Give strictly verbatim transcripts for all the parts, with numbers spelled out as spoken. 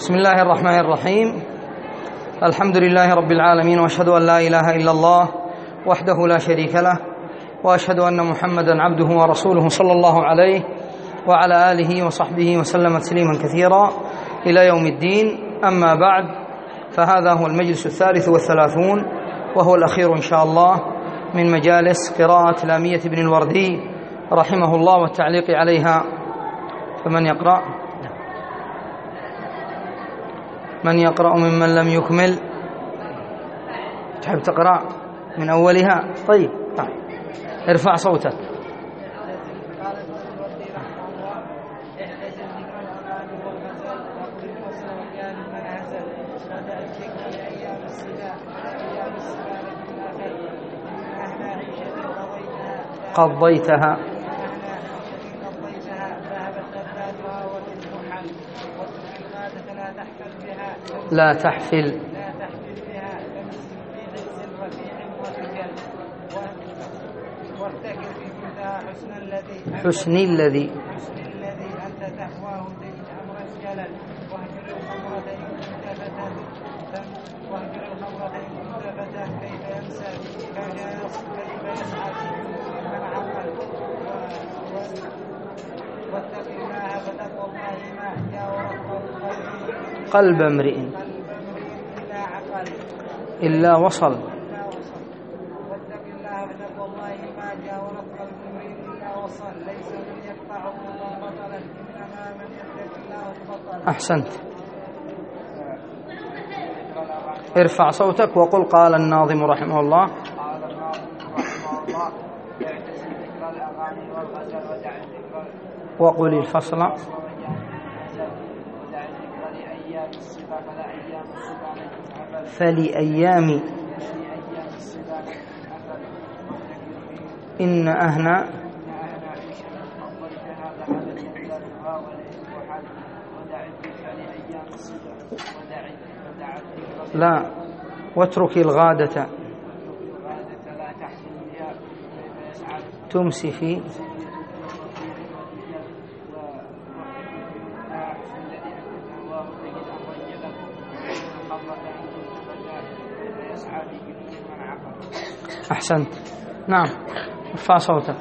بسم الله الرحمن الرحيم. الحمد لله رب العالمين، وأشهد أن لا إله إلا الله وحده لا شريك له، وأشهد أن محمدا عبده ورسوله صلى الله عليه وعلى آله وصحبه وسلم تسليما كثيرا إلى يوم الدين. أما بعد، فهذا هو المجلس الثالث والثلاثون وهو الأخير إن شاء الله من مجالس قراءة لامية بن الوردي رحمه الله والتعليق عليها. فمن يقرأ من يقرأ ممن لم يكمل؟ تحب تقرأ من أولها؟ طيب ارفع صوتك. قضيتها لا تحفل حسن الذي أنت تهواه تجد أمر الجلل واهجر الخمرة إن كنت فتى واهجر الخمرة إن كنت فتى كيف ينسى كيف يسعى من عقل واتق الله فتقوى الله ما جاور قلب امرئ إلا عقل إلا وصل. واتق الله فتقوى الله ما جاور قلب امرئ إلا وصل. ليس من يقطعه الله بطلا إنما من يتق الله بطلا. أحسنت. ارفع صوتك وقل قال الناظم رحمه الله. قال الناظم رحمه الله: اعتزل ذكر الأغاني والغزل ودع الذكر وقل الفصل ودع الذكر لأيام الصبا فلا أيام الصبا من تتعبد فلأيام لأيام الصبا من تتعبد إن أهنى أهنا عيشة قضيتها ذهبت يمدادها وليتوحد ودع الذكر لأيام الصبا ودع ودع الذكر لا واترك الغادة الغادة لا تحزن بها كيف يسعد تمسي في أحسنت. نعم ارفع صوتك.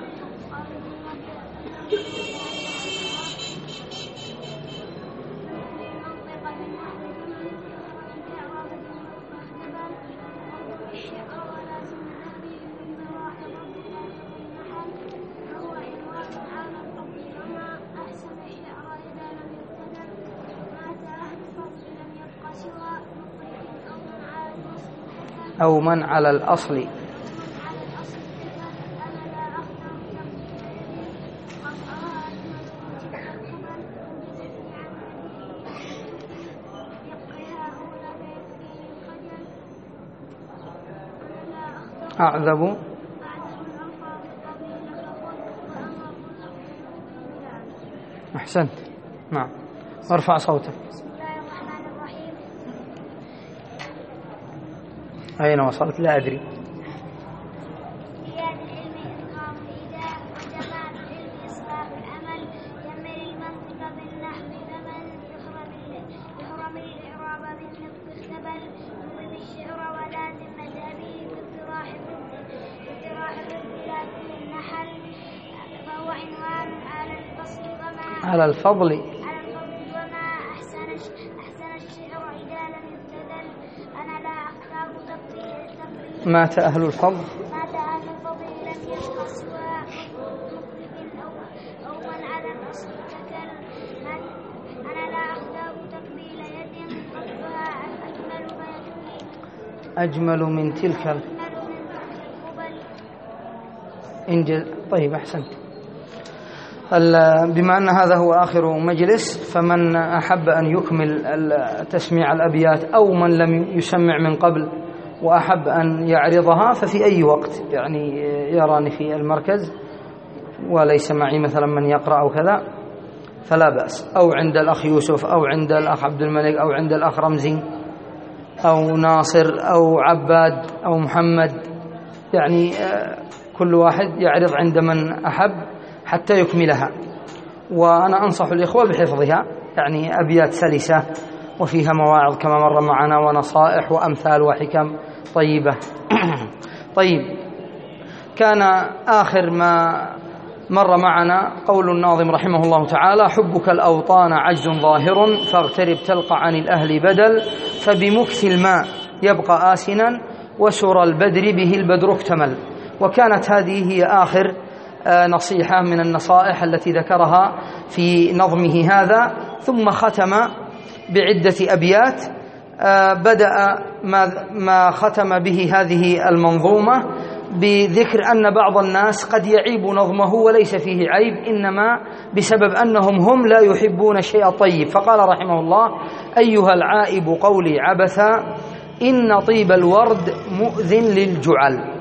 أو من على الأصل أعذب. أحسنت. نعم وارفع صوتك. بسم الله الرحمن الرحيم. أين وصلت؟ لا أدري. زياد العلم إظهار الإداء وجمال العلم إصلاح الأمل يمر المنطق بالنحو فمن يحرم يحرم الإعراب بالنطق اختبل يمر بالشعر ولازم مذهبه باقتراح باقتراح الاختلاف في النحل فهو عنوان على الفصل وما على الفضل على الفضل وما أحسن أحسن الشعر إذا لم يبتذل أنا لا أختار تقرير مات أهل الفضل مات أهل الفضل لم يبق سوى مخرج أو أو من على الأصل تكل أنا لا أختار تقبيل يد قبضها أجمل فيكفي أجمل من تلك ال... أجمل من تلك القبل. إنجز. طيب أحسنت. بما أن هذا هو آخر مجلس، فمن أحب أن يكمل تسميع الأبيات أو من لم يسمع من قبل وأحب أن يعرضها ففي أي وقت يعني يراني في المركز وليس معي مثلا من يقرأ أو كذا فلا بأس، أو عند الأخ يوسف أو عند الأخ عبد الملك أو عند الأخ رمزي أو ناصر أو عباد أو محمد، يعني كل واحد يعرض عند من أحب حتى يكملها. وأنا أنصح الإخوة بحفظها، يعني أبيات سلسة وفيها مواعظ كما مر معنا ونصائح وأمثال وحكم طيبة. طيب، كان آخر ما مر معنا قول الناظم رحمه الله تعالى: حبك الأوطان عجز ظاهر فاغترب تلقى عن الأهل بدل فبمكث الماء يبقى آسنا وسر البدر به البدر اكتمل. وكانت هذه هي آخر نصيحة من النصائح التي ذكرها في نظمه هذا، ثم ختم بعدة أبيات بدأ ما ختم به هذه المنظومة بذكر أن بعض الناس قد يعيب نظمه وليس فيه عيب، إنما بسبب أنهم هم لا يحبون الشيء الطيب. فقال رحمه الله: أيها العائب قولي عبثا إن طيب الورد مؤذن للجعل.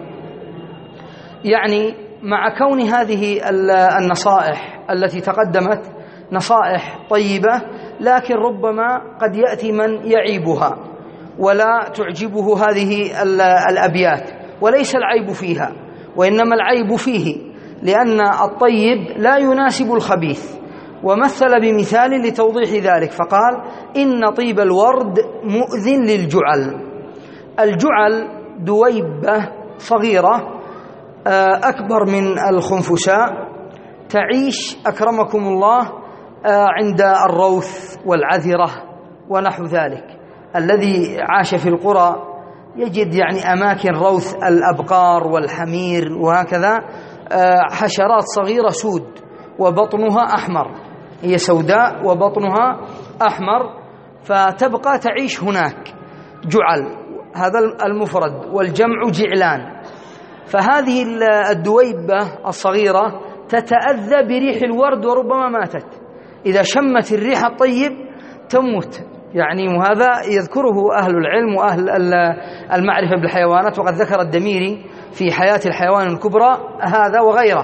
يعني مع كون هذه النصائح التي تقدمت نصائح طيبة، لكن ربما قد يأتي من يعيبها ولا تعجبه هذه الأبيات، وليس العيب فيها وإنما العيب فيه، لأن الطيب لا يناسب الخبيث. ومثل بمثال لتوضيح ذلك فقال: إن طيب الورد مؤذن للجعل. الجعل دويبة صغيرة أكبر من الخنفساء، تعيش أكرمكم الله عند الروث والعذرة ونحو ذلك. الذي عاش في القرى يجد يعني أماكن روث الأبقار والحمير وهكذا، حشرات صغيرة سود وبطنها أحمر، هي سوداء وبطنها أحمر، فتبقى تعيش هناك. جعل هذا المفرد، والجمع جعلان. فهذه الدويبة الصغيرة تتأذى بريح الورد وربما ماتت إذا شمت الريح الطيب تموت. يعني وهذا يذكره أهل العلم وأهل المعرفة بالحيوانات، وقد ذكر الدميري في حياة الحيوان الكبرى هذا وغيره.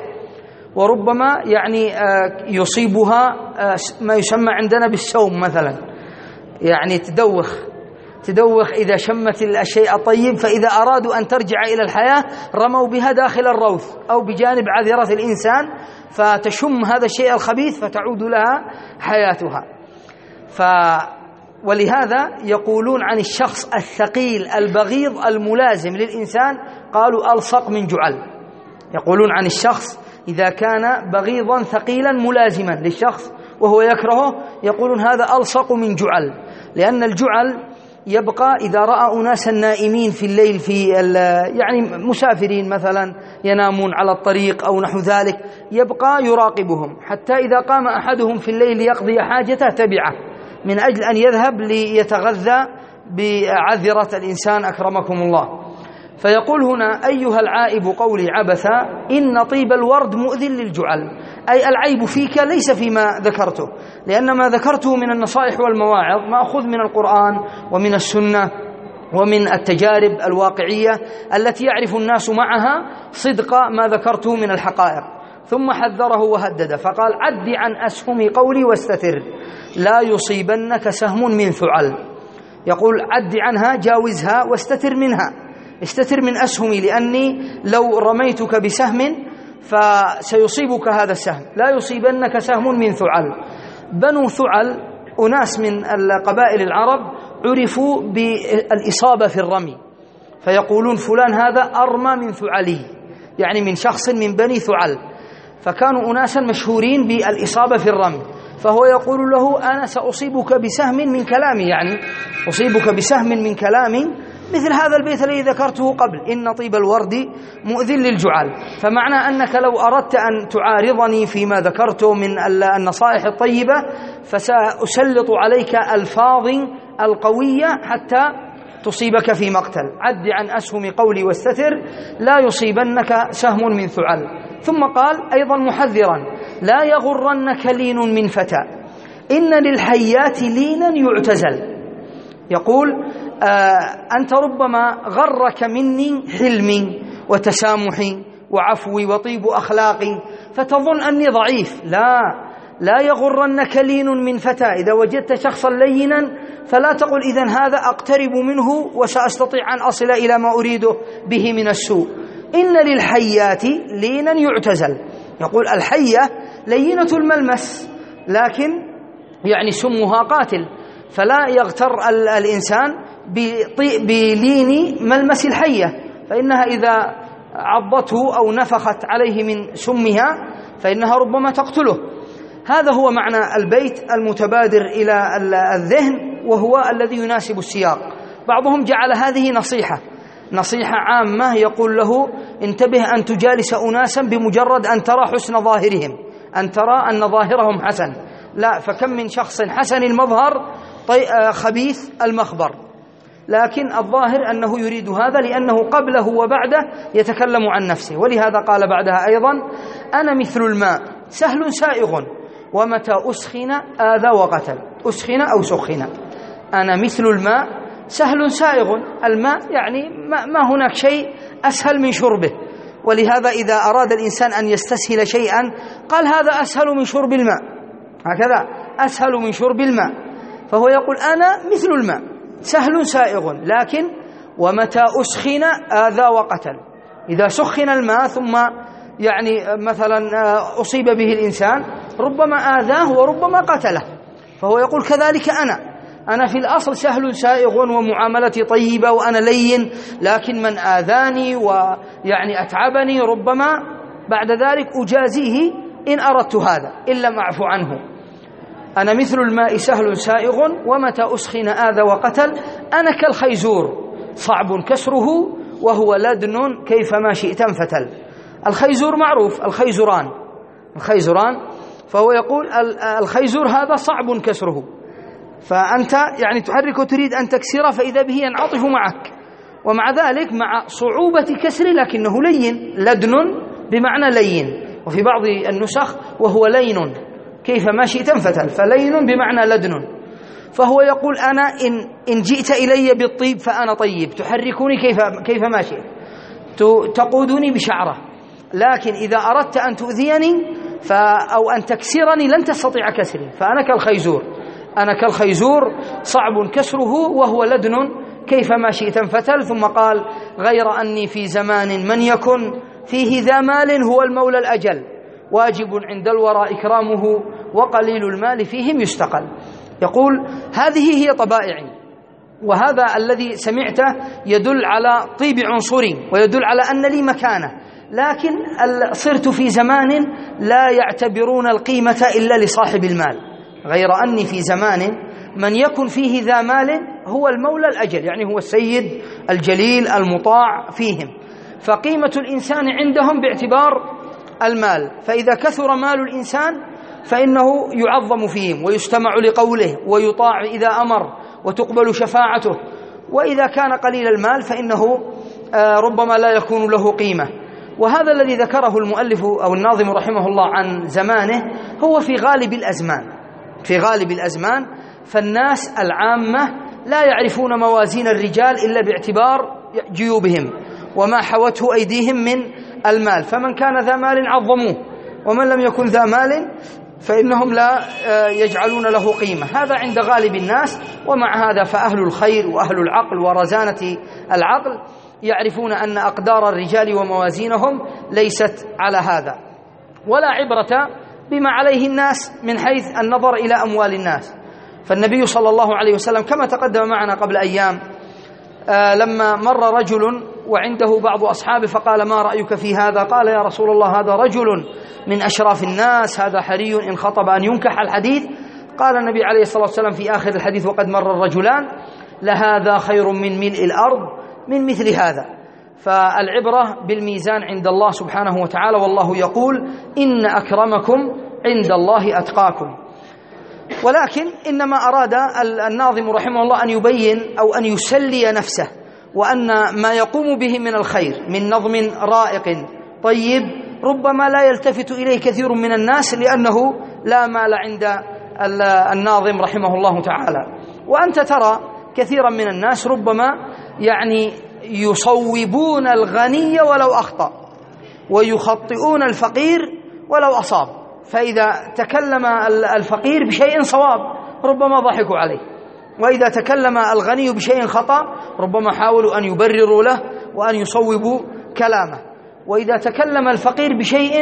وربما يعني يصيبها ما يسمى عندنا بالسوم مثلا، يعني تدوخ تدوخ إذا شمت الشيء الطيب، فإذا أرادوا أن ترجع إلى الحياة رموا بها داخل الروث أو بجانب عذرة الإنسان فتشم هذا الشيء الخبيث فتعود لها حياتها. ف ولهذا يقولون عن الشخص الثقيل البغيض الملازم للإنسان قالوا ألصق من جعل. يقولون عن الشخص إذا كان بغيضا ثقيلا ملازما للشخص وهو يكرهه يقولون هذا ألصق من جعل، لأن الجعل يبقى إذا رأى أناسا نائمين في الليل، في يعني مسافرين مثلا ينامون على الطريق أو نحو ذلك، يبقى يراقبهم حتى إذا قام أحدهم في الليل ليقضي حاجته تبعه من أجل أن يذهب ليتغذى بعذرة الإنسان أكرمكم الله. فيقول هنا: أيها العائب قولي عبثا إن طيب الورد مؤذن للجعل، أي العيب فيك ليس فيما ذكرته، لأن ما ذكرته من النصائح والمواعظ مأخوذ من القرآن ومن السنة ومن التجارب الواقعية التي يعرف الناس معها صدق ما ذكرته من الحقائق. ثم حذره وهدده فقال: عد عن أسهم قولي واستتر لا يصيبنك سهم من ثعل. يقول عد عنها، جاوزها، واستتر منها، استتر من أسهمي، لأني لو رميتك بسهم فسيصيبك هذا السهم، لا يصيبنك سهم من ثعل. بنو ثعل أناس من القبائل العرب عرفوا بالإصابة في الرمي، فيقولون فلان هذا أرمى من ثعلي، يعني من شخص من بني ثعل، فكانوا أناسا مشهورين بالإصابة في الرمي. فهو يقول له: أنا سأصيبك بسهم من كلامي، يعني أصيبك بسهم من كلامي مثل هذا البيت الذي ذكرته قبل: إن طيب الورد مؤذن للجعال. فمعنى أنك لو أردت أن تعارضني فيما ذكرته من النصائح الطيبة فسأسلط عليك ألفاظ القوية حتى تصيبك في مقتل. عد عن أسهم قولي واستتر لا يصيبنك سهم من ثعل. ثم قال أيضا محذرا: لا يغرنك لين من فتى إن للحيات لينا يعتزل. يقول آه أنت ربما غرك مني حلمي وتسامحي وعفوي وطيب أخلاقي فتظن أني ضعيف. لا لا يغرنك لين من فتى، إذا وجدت شخصا لينا فلا تقل إذن هذا أقترب منه وسأستطيع أن أصل إلى ما أريده به من السوء. إن للحيات لينا يعتزل. يقول الحية لينة الملمس لكن يعني سمها قاتل، فلا يغتر الإنسان بلين ملمس الحية، فإنها إذا عضته أو نفخت عليه من سمها فإنها ربما تقتله. هذا هو معنى البيت المتبادر إلى الذهن، وهو الذي يناسب السياق. بعضهم جعل هذه نصيحة نصيحة عامة، يقول له انتبه أن تجالس أناسا بمجرد أن ترى حسن ظاهرهم، أن ترى أن ظاهرهم حسن. لا، فكم من شخص حسن المظهر خبيث المخبر، لكن الظاهر أنه يريد هذا لأنه قبله وبعده يتكلم عن نفسه. ولهذا قال بعدها أيضا: أنا مثل الماء سهل سائغ ومتى أسخن آذى وقتل. أسخن أو سخن. أنا مثل الماء سهل سائغ. الماء يعني ما هناك شيء أسهل من شربه، ولهذا إذا أراد الإنسان أن يستسهل شيئا قال هذا أسهل من شرب الماء، هكذا أسهل من شرب الماء. فهو يقول أنا مثل الماء سهل سائغ، لكن ومتى أسخن آذى وقتل. إذا سخن الماء ثم يعني مثلا أصيب به الإنسان ربما آذاه وربما قتله. فهو يقول كذلك أنا أنا في الأصل سهل سائغ ومعاملتي طيبة وأنا لين، لكن من آذاني ويعني أتعبني ربما بعد ذلك أجازيه إن أردت هذا إن لم أعفو عنه. أنا مثل الماء سهل سائغ ومتى أسخن آذى وقتل. أنا كالخيزور صعب كسره وهو لدن كيفما شئت انفتل. الخيزور معروف، الخيزران الخيزران فهو يقول الخيزور هذا صعب كسره، فأنت يعني تحرك وتريد أن تكسره فإذا به ينعطف معك، ومع ذلك مع صعوبة كسره لكنه لين. لدن بمعنى لين، وفي بعض النسخ وهو لين كيفما شئت انفتل، فلين بمعنى لدن. فهو يقول أنا إن, إن جئت إلي بالطيب فأنا طيب، تحركني كيف كيفما شئت، تقودني بشعره، لكن إذا أردت أن تؤذيني أو أن تكسرني لن تستطيع كسري، فأنا كالخيزور أنا كالخيزور صعب كسره وهو لدن كيفما شئت انفتل. ثم قال غير أني في زمان من يكن فيه ذا مال هو المولى الأجل، واجب عند الورى إكرامه وقليل المال فيهم يستقل. يقول هذه هي طبائعي، وهذا الذي سمعته يدل على طيب عنصري ويدل على أن لي مكانة، لكن صرت في زمان لا يعتبرون القيمة إلا لصاحب المال. غير أني في زمان من يكن فيه ذا مال هو المولى الأجل، يعني هو السيد الجليل المطاع فيهم، فقيمة الإنسان عندهم باعتبار المال. فإذا كثر مال الإنسان فإنه يعظم فيهم ويستمع لقوله ويطاع إذا أمر وتقبل شفاعته، وإذا كان قليل المال فإنه ربما لا يكون له قيمة. وهذا الذي ذكره المؤلف أو الناظم رحمه الله عن زمانه هو في غالب الأزمان في غالب الأزمان فالناس العامة لا يعرفون موازين الرجال إلا باعتبار جيوبهم وما حوته أيديهم من المال، فمن كان ذا مال عظموه، ومن لم يكن ذا مال فإنهم لا يجعلون له قيمة. هذا عند غالب الناس، ومع هذا فأهل الخير وأهل العقل ورزانة العقل يعرفون أن أقدار الرجال وموازينهم ليست على هذا، ولا عبرة بما عليه الناس من حيث النظر إلى أموال الناس. فالنبي صلى الله عليه وسلم كما تقدم معنا قبل أيام آه لما مر رجل وعنده بعض أصحابه فقال ما رأيك في هذا؟ قال يا رسول الله هذا رجل من أشراف الناس، هذا حري إن خطب أن ينكح. الحديث قال النبي عليه الصلاة والسلام في آخر الحديث وقد مر الرجلان لهذا خير من ملء الأرض من مثل هذا. فالعبرة بالميزان عند الله سبحانه وتعالى، والله يقول إن أكرمكم عند الله أتقاكم. ولكن إنما أراد الناظم رحمه الله أن يبين أو أن يسلي نفسه، وأن ما يقوم به من الخير من نظم رائق طيب ربما لا يلتفت إليه كثير من الناس لأنه لا مال عند الناظم رحمه الله تعالى. وأنت ترى كثيرا من الناس ربما يعني يصوبون الغني ولو أخطأ ويخطئون الفقير ولو أصاب، فإذا تكلم الفقير بشيء صواب ربما ضحكوا عليه، وإذا تكلم الغني بشيء خطأ ربما حاولوا أن يبرروا له وأن يصوبوا كلامه، وإذا تكلم الفقير بشيء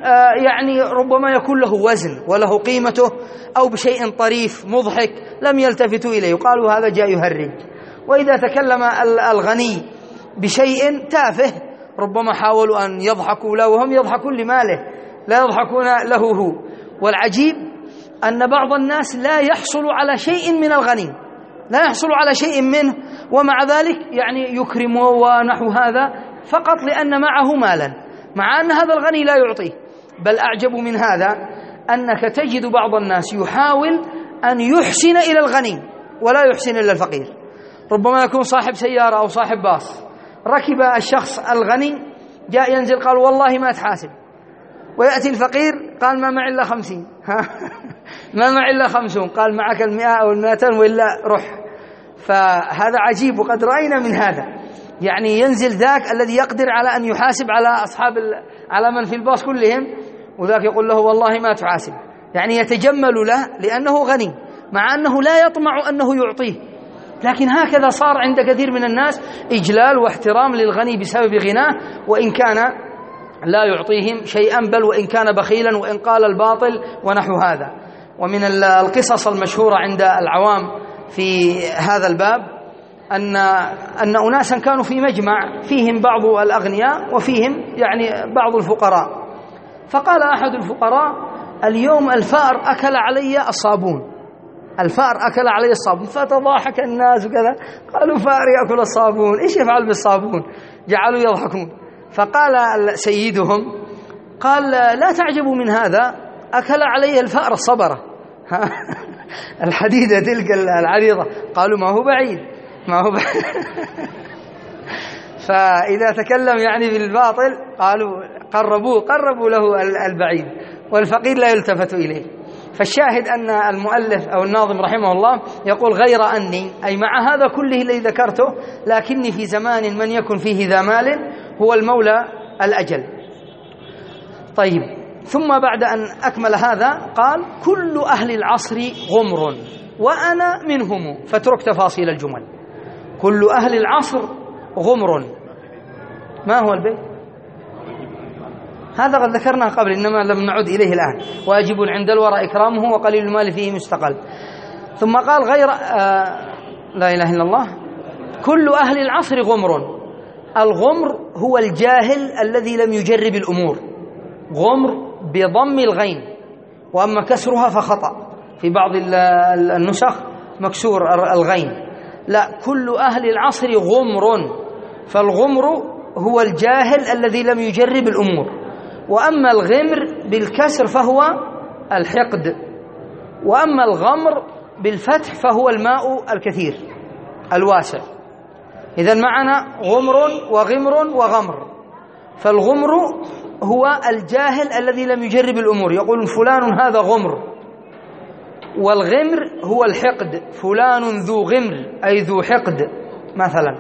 يعني ربما يكون له وزن وله قيمته، أو بشيء طريف مضحك لم يلتفتوا إليه وقالوا هذا جاء يهرج. وإذا تكلم الغني بشيء تافه ربما حاولوا أن يضحكوا له وهم يضحكون لماله لا يضحكون له هو. والعجيب أن بعض الناس لا يحصل على شيء من الغني، لا يحصل على شيء منه، ومع ذلك يعني يكرمه ونحو هذا فقط لأن معه مالا، مع أن هذا الغني لا يعطيه. بل أعجب من هذا أنك تجد بعض الناس يحاول أن يحسن إلى الغني ولا يحسن إلى الفقير. ربما يكون صاحب سيارة أو صاحب باص، ركب الشخص الغني جاء ينزل قال والله ما تحاسب، ويأتي الفقير قال ما معي إلا خمسين ما معي إلا خمسون، قال معك المئة أو المئتين وإلا روح. فهذا عجيب، وقد رأينا من هذا، يعني ينزل ذاك الذي يقدر على أن يحاسب على أصحاب على من في الباص كلهم، وذاك يقول له والله ما تحاسب، يعني يتجمل له لأنه غني مع أنه لا يطمع أنه يعطيه. لكن هكذا صار عند كثير من الناس إجلال واحترام للغني بسبب غناه، وإن كان لا يعطيهم شيئا، بل وإن كان بخيلا وإن قال الباطل ونحو هذا. ومن القصص المشهورة عند العوام في هذا الباب أن أن أناسا كانوا في مجمع فيهم بعض الأغنياء وفيهم يعني بعض الفقراء، فقال أحد الفقراء اليوم الفأر أكل علي الصابون، الفأر أكل علي الصابون. فتضاحك الناس وكذا، قالوا فأر يأكل الصابون إيش يفعل بالصابون؟ جعلوا يضحكون. فقال سيدهم قال لا تعجبوا من هذا، أكل عليه الفأر الصبرة الحديدة تلك العريضة. قالوا ما هو بعيد ما هو بعيد فإذا تكلم يعني بالباطل قالوا قربوه قربوا له البعيد، والفقير لا يلتفت إليه. فالشاهد أن المؤلف أو الناظم رحمه الله يقول غير أني، أي مع هذا كله الذي ذكرته، لكني في زمان من يكن فيه ذا مال هو المولى الأجل. طيب، ثم بعد أن أكمل هذا قال كل أهل العصر غمر وأنا منهم، فاترك تفاصيل الجمل. كل أهل العصر غمر، ما هو البيت؟ هذا قد ذكرناه قبل إنما لم نعد إليه الآن. واجب عند الورى إكرامه وقليل المال فيه مستقل. ثم قال غير آه لا إله إلا الله. كل أهل العصر غمر. الغمر هو الجاهل الذي لم يجرب الأمور، غمر بضم الغين، وأما كسرها فخطأ في بعض النسخ مكسور الغين. لا، كل أهل العصر غمر، فالغمر هو الجاهل الذي لم يجرب الأمور، وأما الغمر بالكسر فهو الحقد، وأما الغمر بالفتح فهو الماء الكثير الواسع. إذن معنا غمر وغمر وغمر. فالغمر هو الجاهل الذي لم يجرب الأمور، يقول فلان هذا غمر. والغمر هو الحقد، فلان ذو غمر أي ذو حقد مثلا.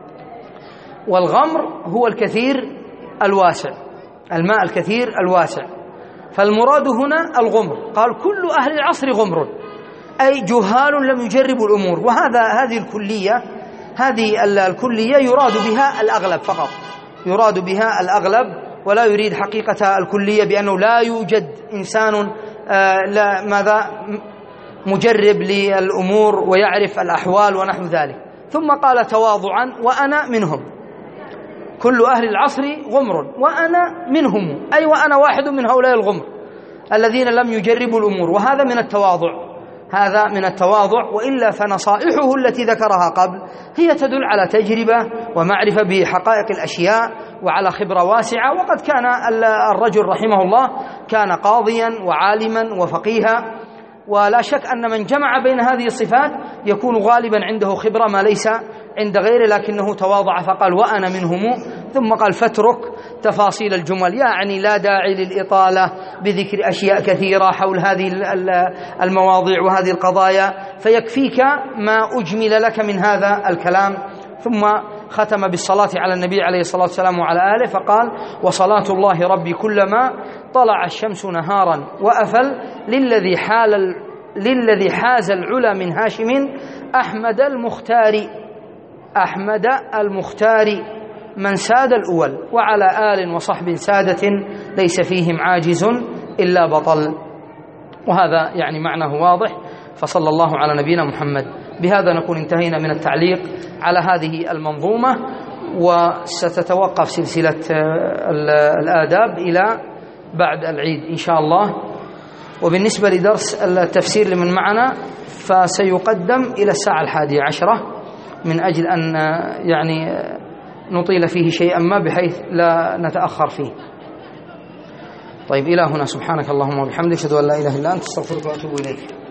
والغمر هو الكثير الواسع، الماء الكثير الواسع. فالمراد هنا الغمر. قال كل أهل العصر غمر، أي جهال لم يجربوا الأمور. وهذا هذه الكلية هذه الكلية يراد بها الأغلب فقط، يراد بها الأغلب، ولا يريد حقيقة الكلية بأنه لا يوجد إنسان لا ماذا مجرب للأمور ويعرف الأحوال ونحو ذلك. ثم قال تواضعا وأنا منهم. كل أهل العصر غمر وأنا منهم، أي وأنا واحد من هؤلاء الغمر الذين لم يجربوا الأمور. وهذا من التواضع، هذا من التواضع. وإلا فنصائحه التي ذكرها قبل هي تدل على تجربة ومعرفة بحقائق الأشياء وعلى خبرة واسعة. وقد كان الرجل رحمه الله كان قاضيا وعالما وفقيها، ولا شك أن من جمع بين هذه الصفات يكون غالبا عنده خبرة ما ليس عند غيره، لكنه تواضع فقال وأنا منهم. ثم قال فاترك تفاصيل الجمل، يعني لا داعي للإطالة بذكر أشياء كثيرة حول هذه المواضيع وهذه القضايا، فيكفيك ما أجمل لك من هذا الكلام. ثم ختم بالصلاة على النبي عليه الصلاة والسلام وعلى آله، فقال وصلاة الله ربي كلما طلع الشمس نهارا وأفل للذي حال للذي حاز العلا من هاشم أحمد المختار، أحمد المختار من ساد الأول وعلى آل وصحب سادة ليس فيهم عاجز إلا بطل. وهذا يعني معناه واضح. فصلى الله على نبينا محمد. بهذا نكون انتهينا من التعليق على هذه المنظومة، وستتوقف سلسلة الآداب إلى بعد العيد إن شاء الله. وبالنسبة لدرس التفسير لمن معنا فسيقدم إلى الساعة الحادية عشرة من أجل أن يعني نطيل فيه شيئا ما بحيث لا نتأخر فيه. طيب إلى هنا، سبحانك اللهم وبحمدك، أشهد أن لا إله إلا أنت، استغفرك وأتوب إليك.